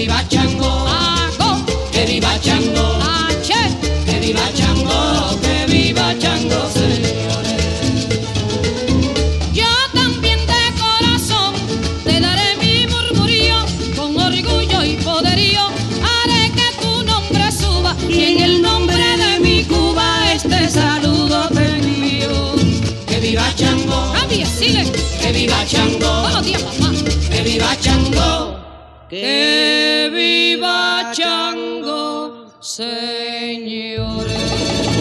viva Chango, que viva Chango, que viva Chango, que viva Chango, señores. Yo también de corazón te daré mi murmurío, con orgullo y poderío haré que tu nombre suba, y en el nombre de mi Cuba este saludo te envío. Que viva Chango, Cambia, sigue. que viva Chango, Buenos días, papá. que viva Chango, Que viva Chango, señores.